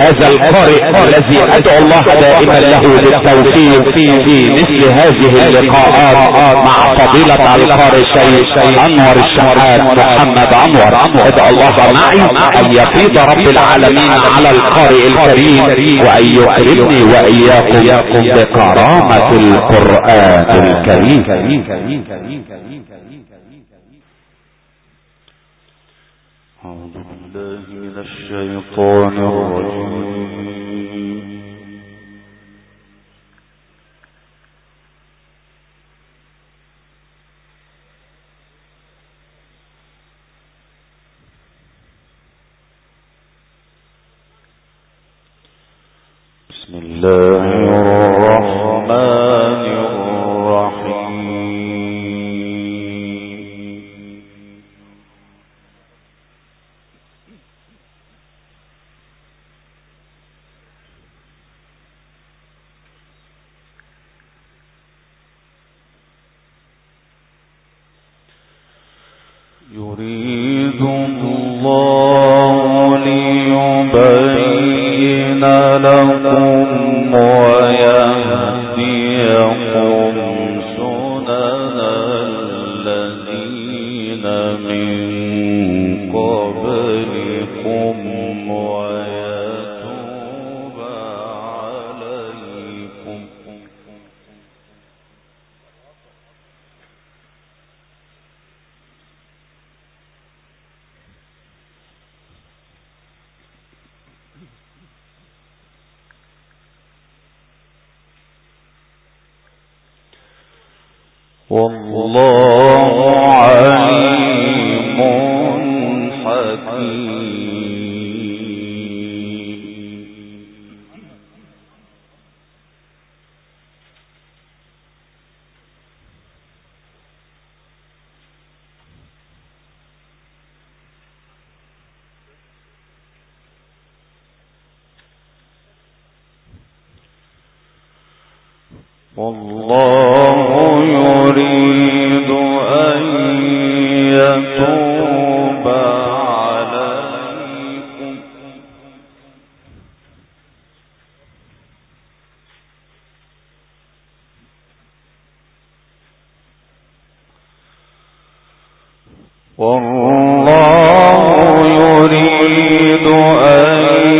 هذا القارئ الذي ادعو الله دائما له بالتوفيق في مثل هذه اللقاءات مع فضيلة القارئ الشيخ انور الشحات محمد انور. ادعو الله معي ان يفيض رب العالمين على القارئ الكريم وان يكرمني واياكم بكرامة القرآن الكريم. أعوذ بالله من الشيطان الرجيم. بسم الله الرحمن الرحيم. يريد الله ليبين لكم ويهديكم سنن الذين من قبلكم ويتوب عليكم. والله عليم حكيم. والله يريد أن يتوب عليكم. والله يريد أن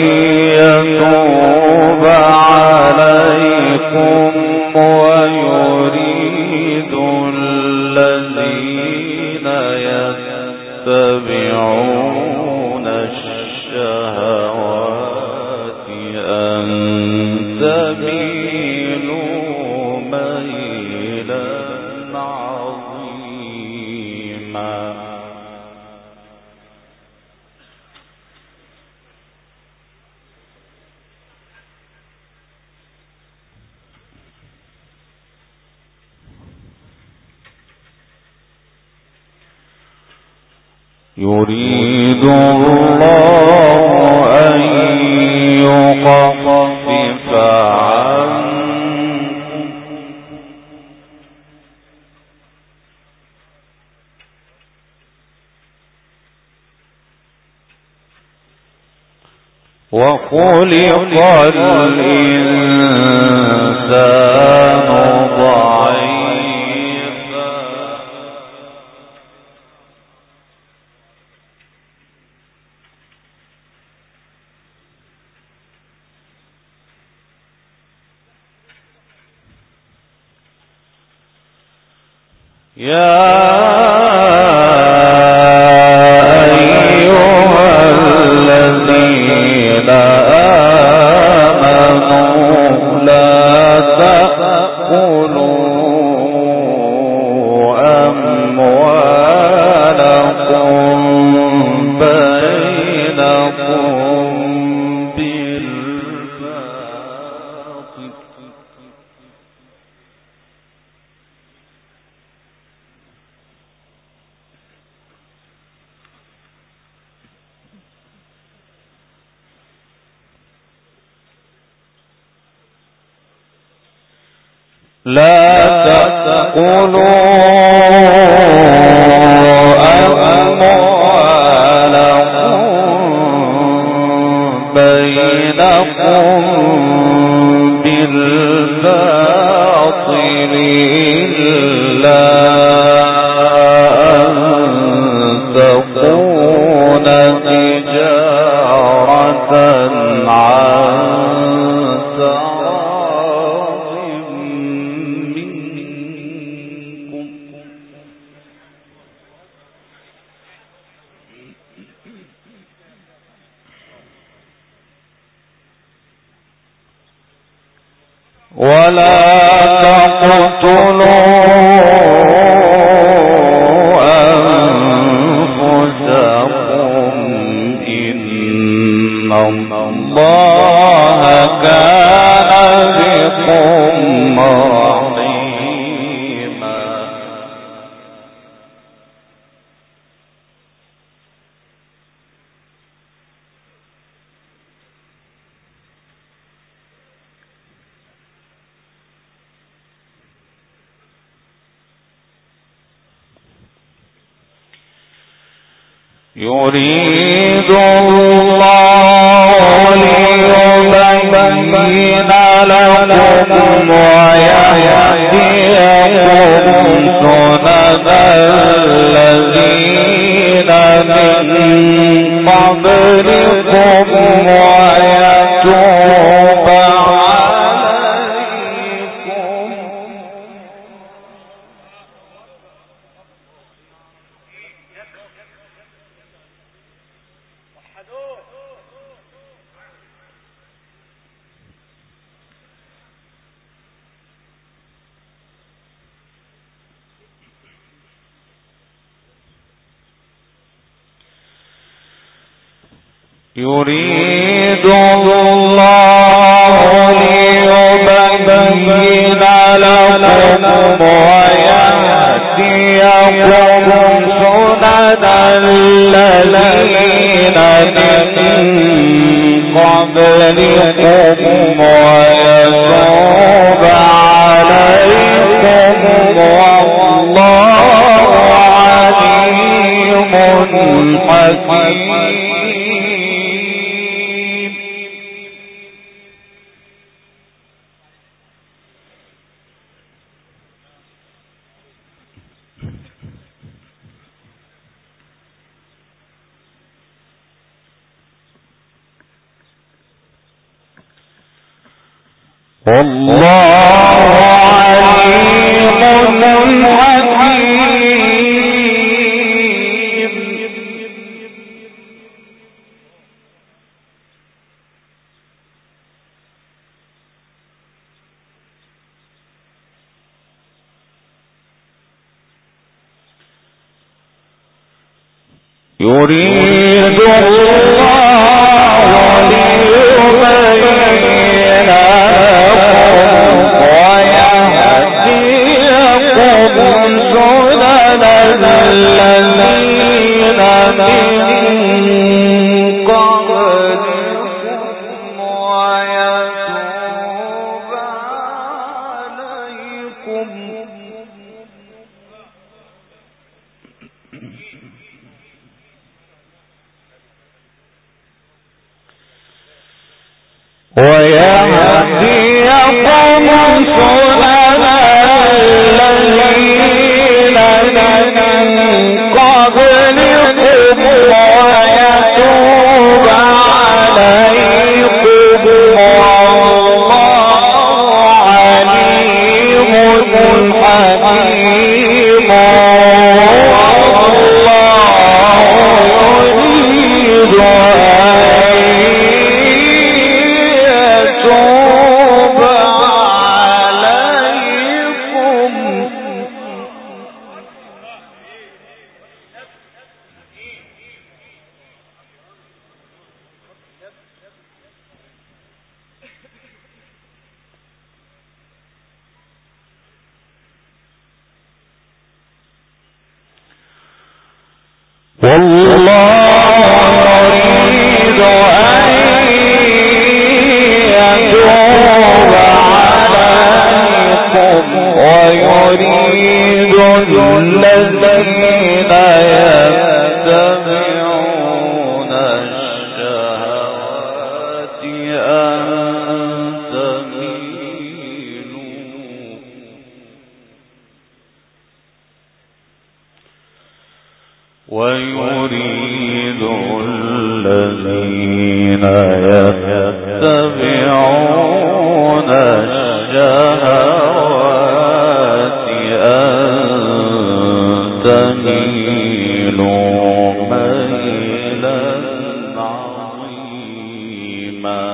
يتوب عليكم ويريد الذين يتبعون الشهوات أن تميلوا ميلا عظيما. يريد الله أن يخفف عنكم وخلق الإنسان ضعيفا. يا أيها الذين آمنوا لا تأكلوا أموالكم بينكم بالباطل لا تأكلوا أموالكم بينكم بينكم بالباطل إلا أن تكون تجارة عن تراض منكم. ولا تقتلوا أنفسكم إن الله كان بكم رحيما. يريد الله ليبين لكم ويهديكم سنن الذين من قبلكم ويتوب عليكم. يريد الله ليبين لكم ويهديكم سنن الذين من قبلكم ويتوب عليكم والله عليم حكيم. والله عليم حكيم. يريد الله ليبين ويهديكم سنن الذين من قبلكم ويتوب عليكم. ويهديكم سنن الذين من قبلكم ويتوب عليكم والله عليم حكيم. والله يريد أن يتوب عليكم ويريد الذين يتبعون الشهوات يتبعون الشهوات أن تميلوا ميلا عظيما.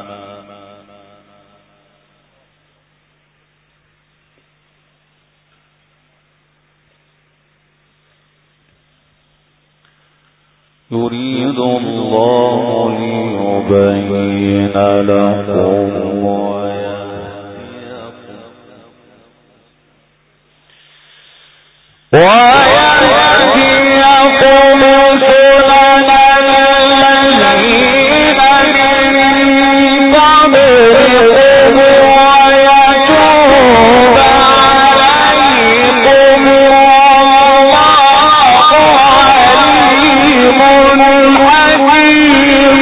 يريد الله ليبين لكم ويهديكم سنن الذين من قبلكم ويتوب عليكم والله عليم حكيم.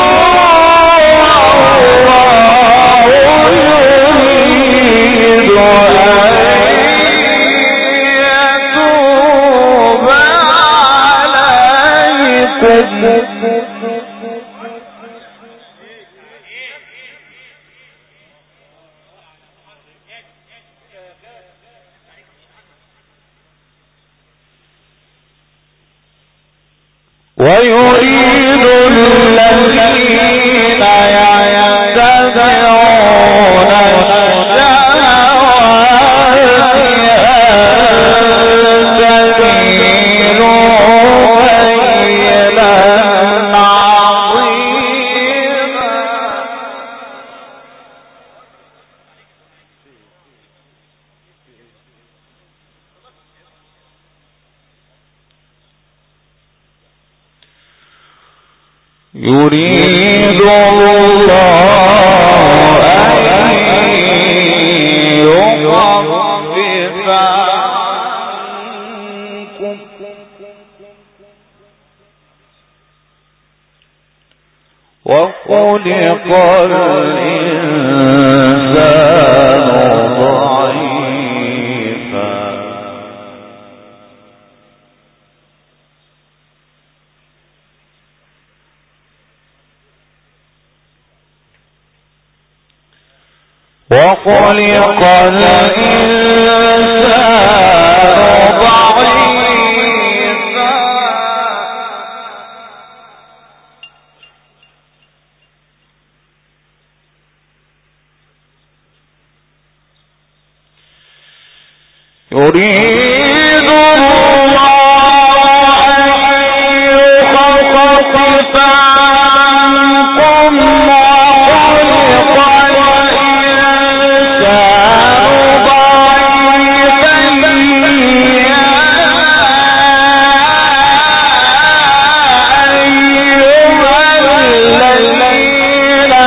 ويريد الذين يتبعون الشهوات أن تميلوا ميلا عظيما. يريد الله أن يخفف عنكم وخلق الإنسان ضعيفا. وخلق الإنسان ضعيفا. يريد الله أن يخفف عنكم وخلق الإنسان ضعيفا يا أيها الذين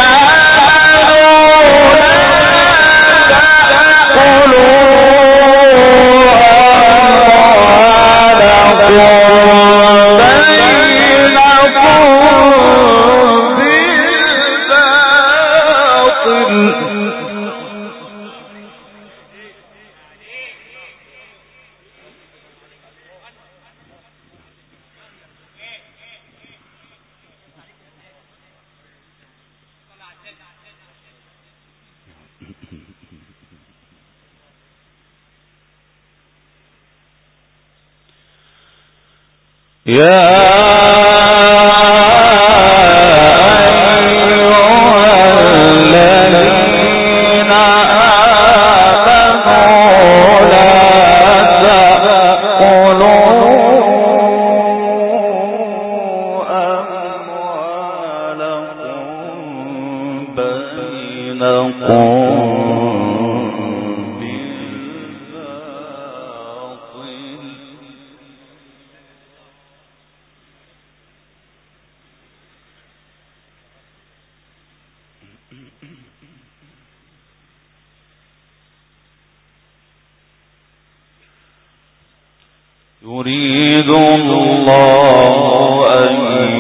يريد الله أن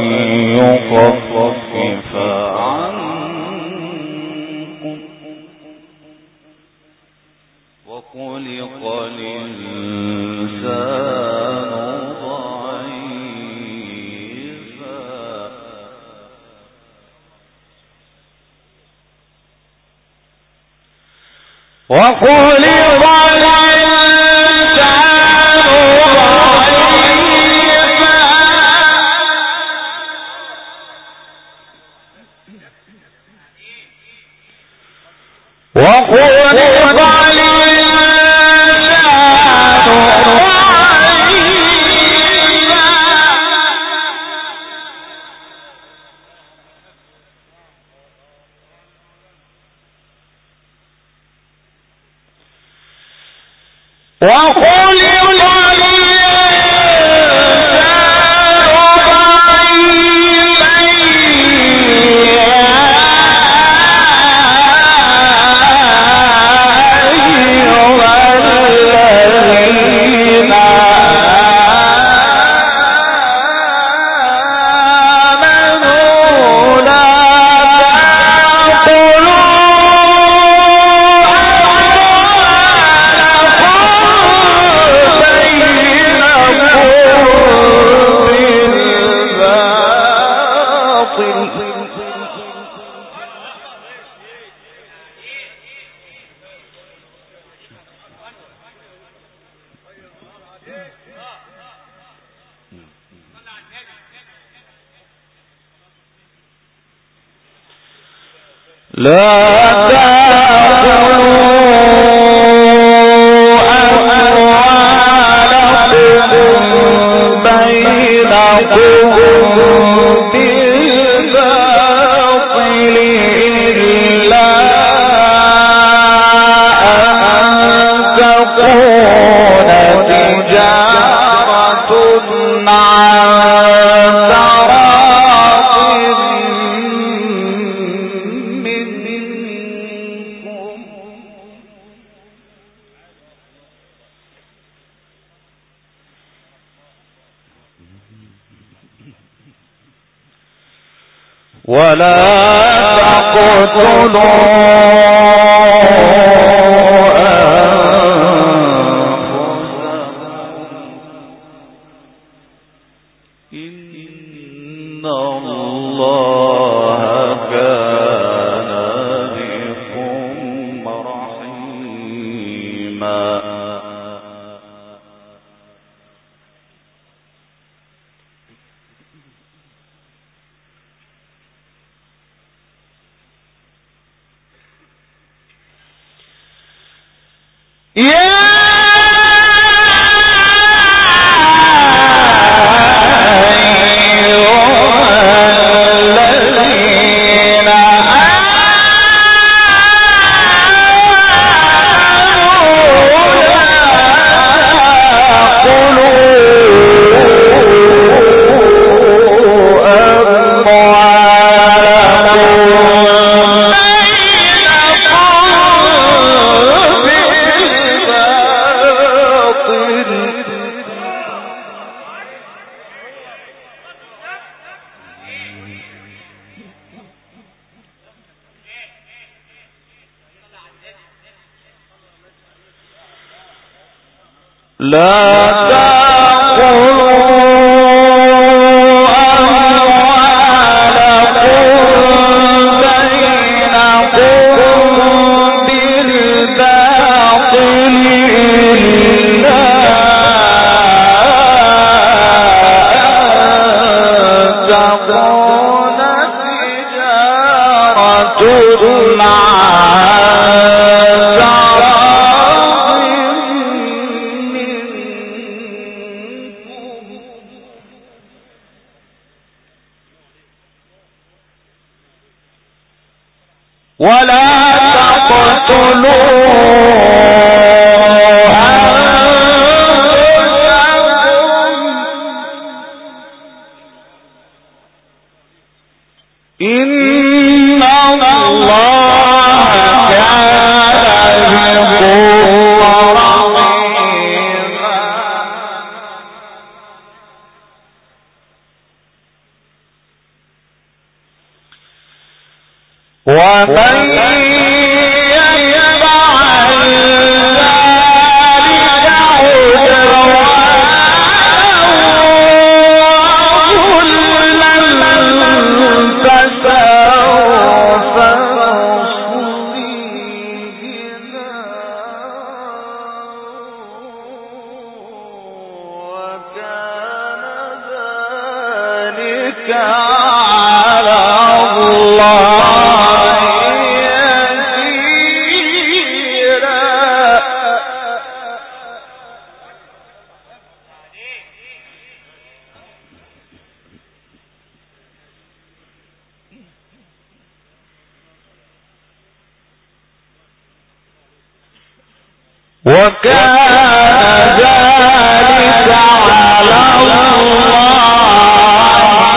يخفف عنكم وخلق الإنسان ضعيفا. وخلق الإنسان ضعيفا وخلق لا تأكلوا أموالكم بينكم بالباطل إلا أن تكون تجارة عن تراض منكم ولا تقتلوا إن الله كان بكم رحيما لا تأكلوا أموالكم بينكم بالباطل إلا أن تكون تجارة ولا تقتلوا أنفسكم إن الله كان بكم رحيما ومن يفعل ذلك عدوانا فسوف نصليه وكان ذلك على الله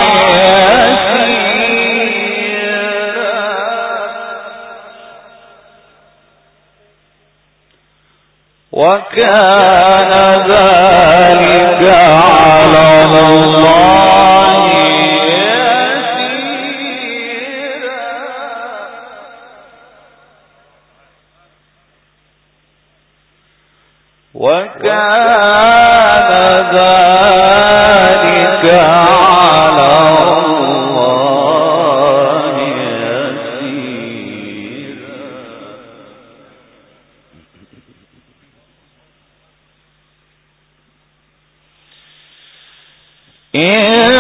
يسيرا وكان ذلك على الله وكان ذلك على الله يسيرا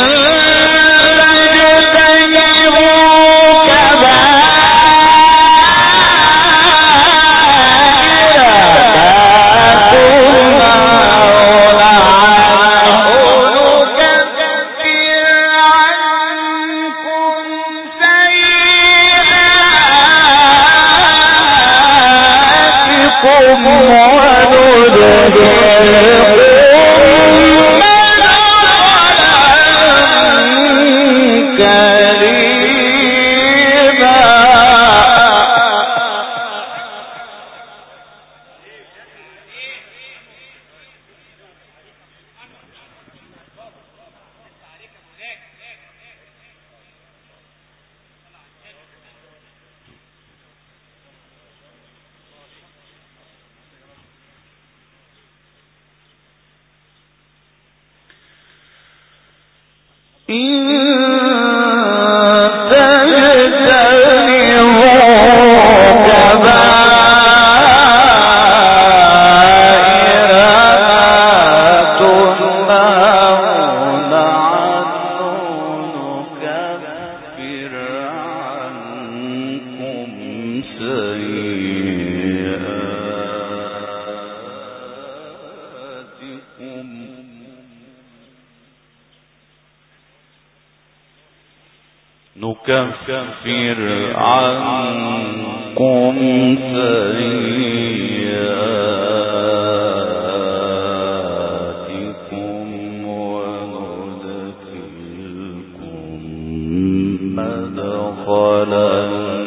نكفر عنكم سيئاتكم وندخلكم مدخلا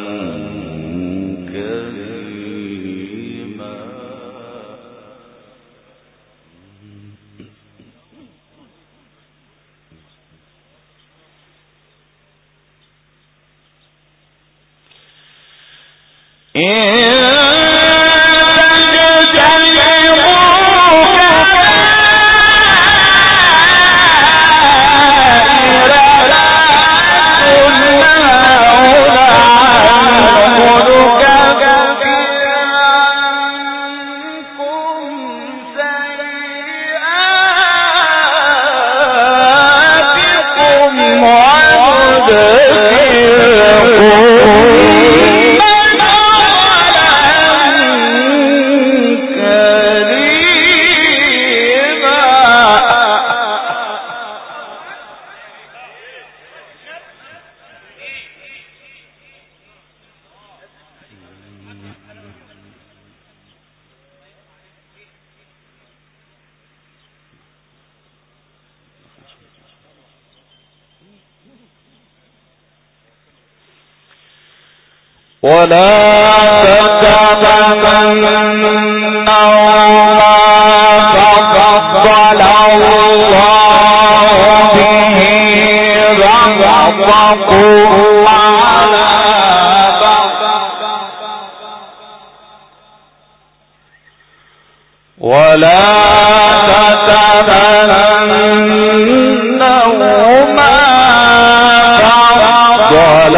كريما ولا تتمنوا ما فضل الله به بعضكم على بعض ولا تتمنوا ما فضل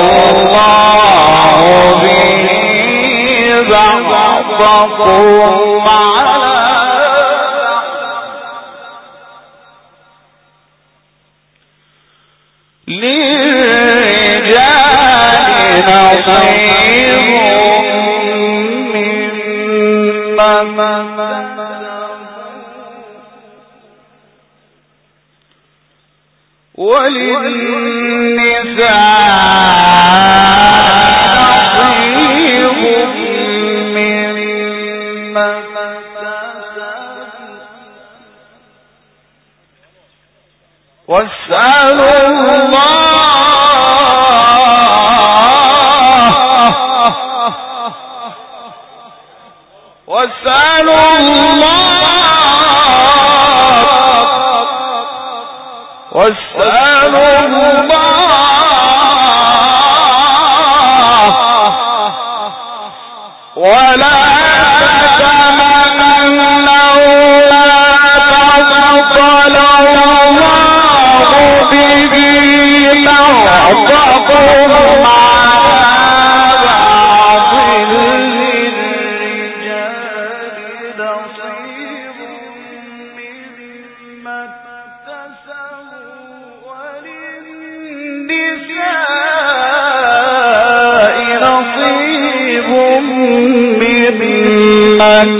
بعضكم على للرجال نصيب مما وللنساء نصيب مما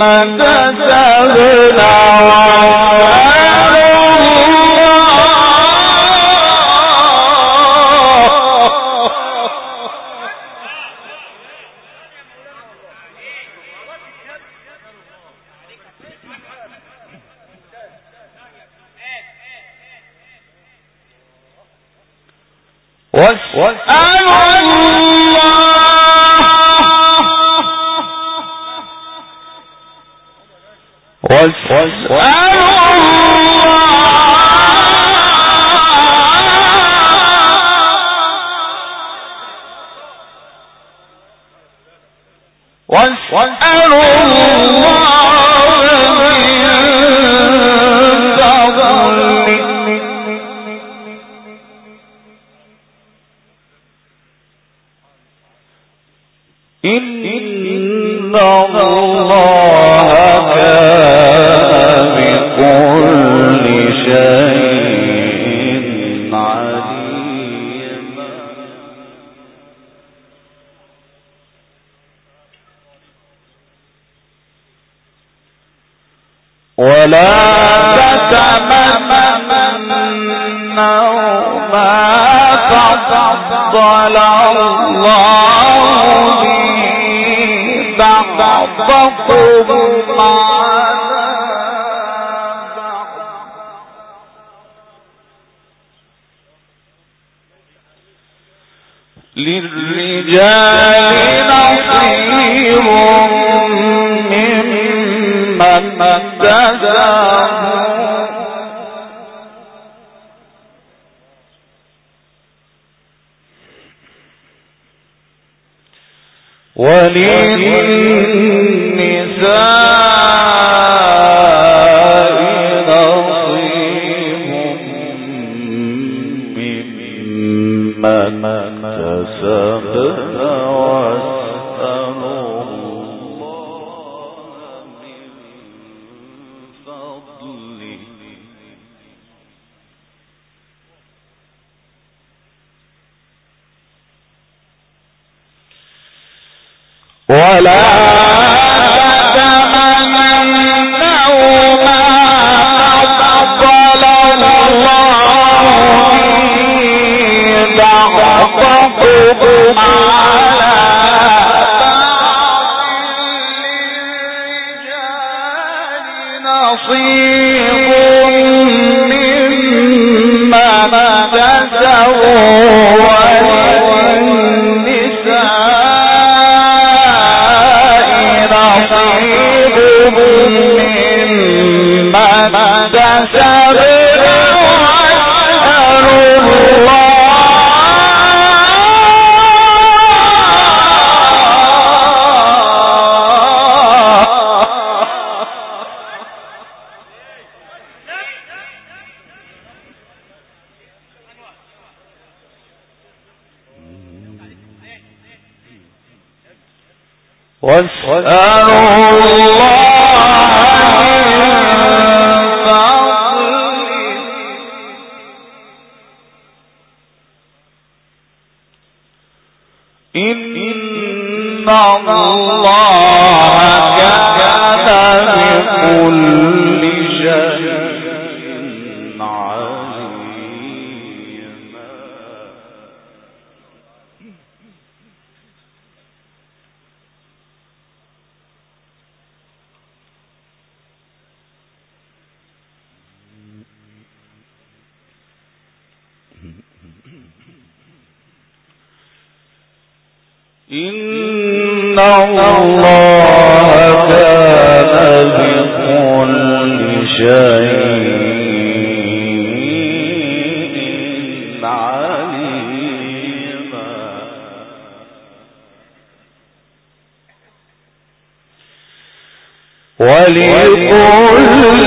ولا تتمنوا ما فضل الله به بعضكم على بعض للرجال نصيب مما اكتسبوا وللنساء نصيب مما اكتسبن واسألوا الله من فضله ولا تتمنوا ما فضل الله به بعضكم على بعض للرجال نصيب مما اكتسبوا واسألوا الله إن الله كان بكل شيء عليما إن الله كان بكل شيء عليما ولكل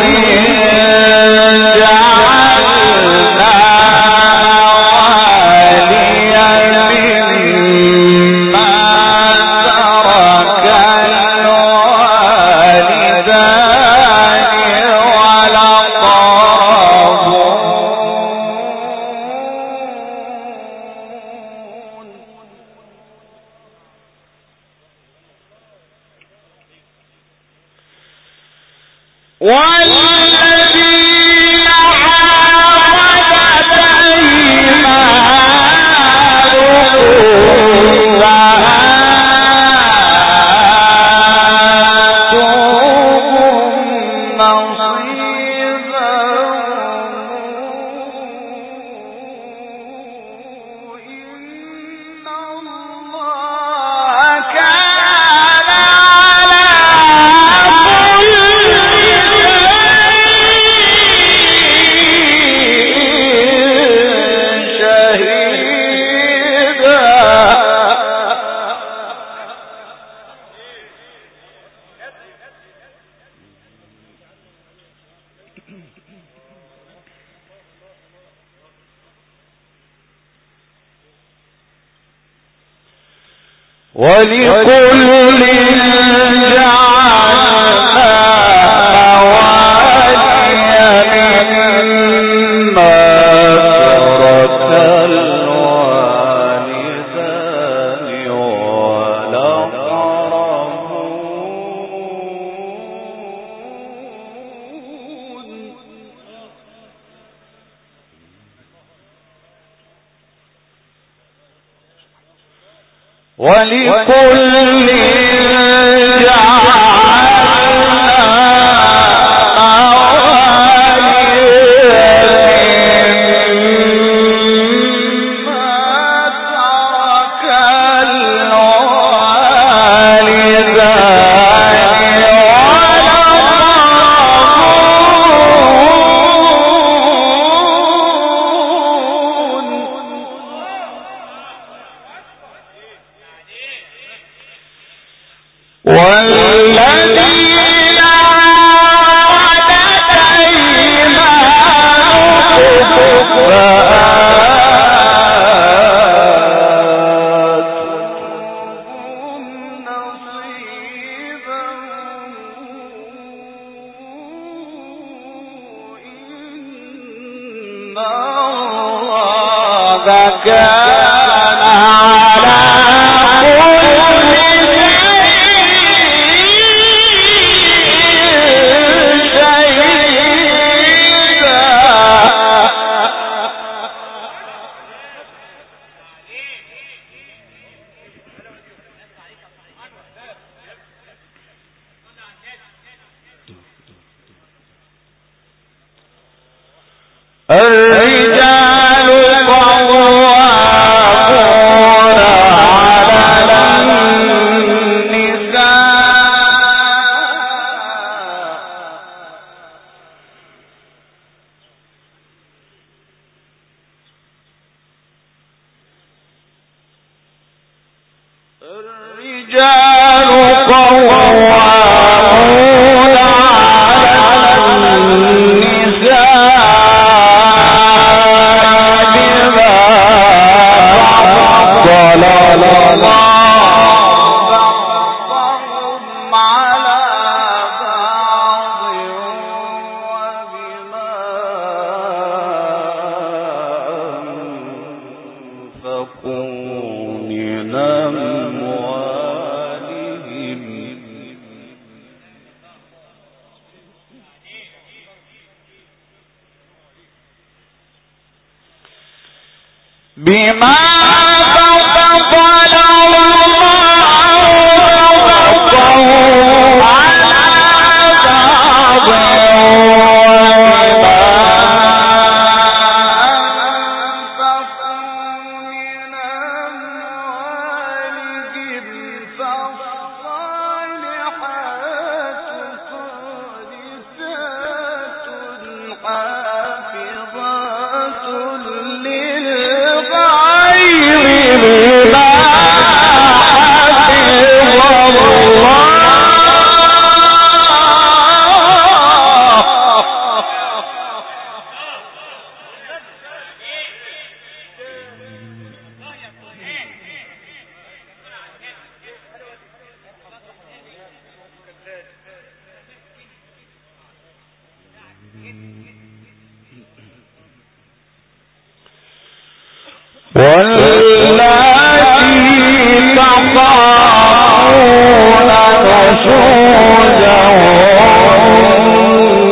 تخافون نشوزهن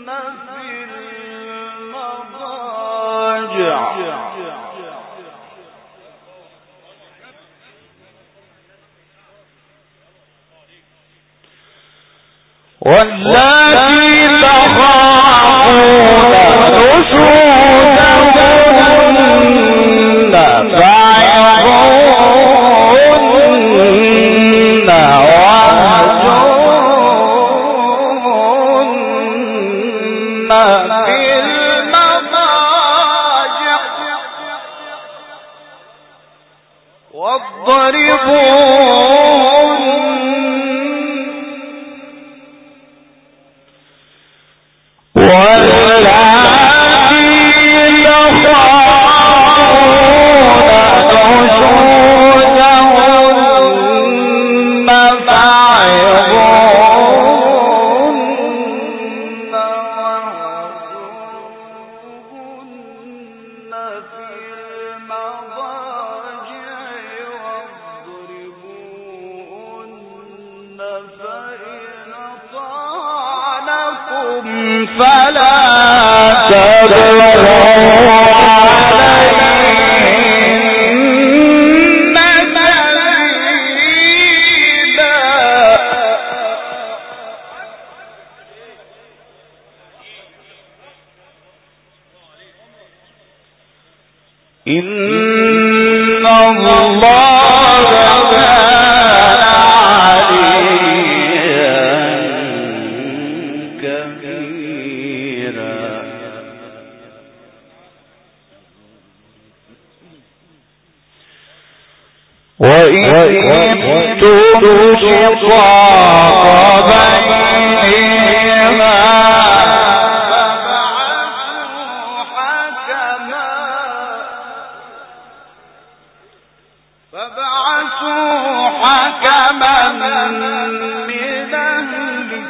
واللاتي تخافون نشوزهن فعظوهن واهجرهن في المضاجع واضربوهن فلا تبغوا عليهن سبيلا إن الله وإن خفتم شقاق بينهما فابعثوا حكما من أهله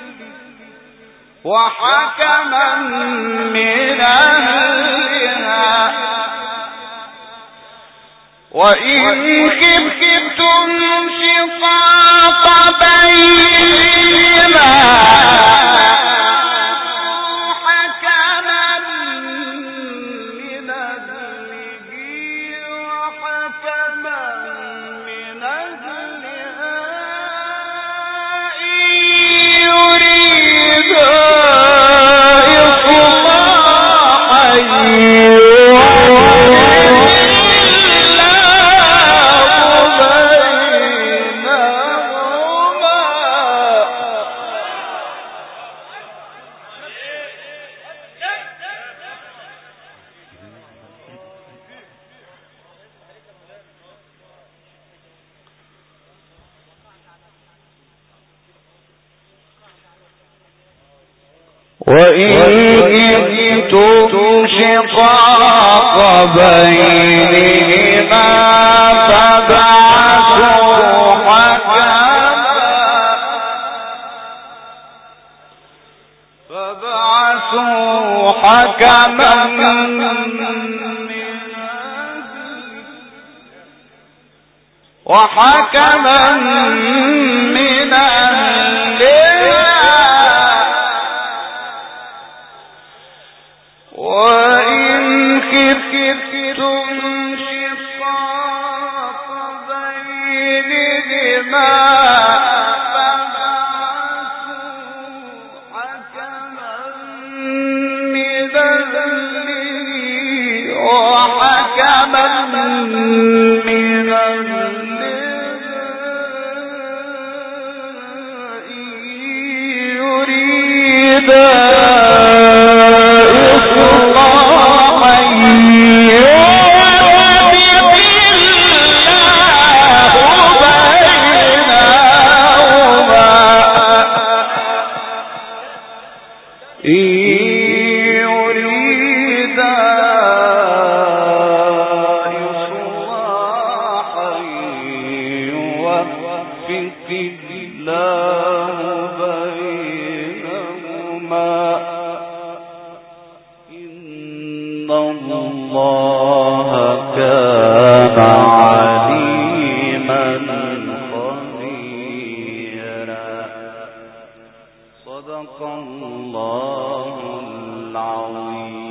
وحكما من أهلها وإن خفتم شقاق بينهما حكما من أهله وحكما من أهلها إن يريدا وإن خفتم شقاق بينهما فابعثوا حكما وحكما من أهلها وإن خفتم شقاق بينهما فابعثوا حكما من أهله وحكما من أهلها إن يريدا صدق الله عظيم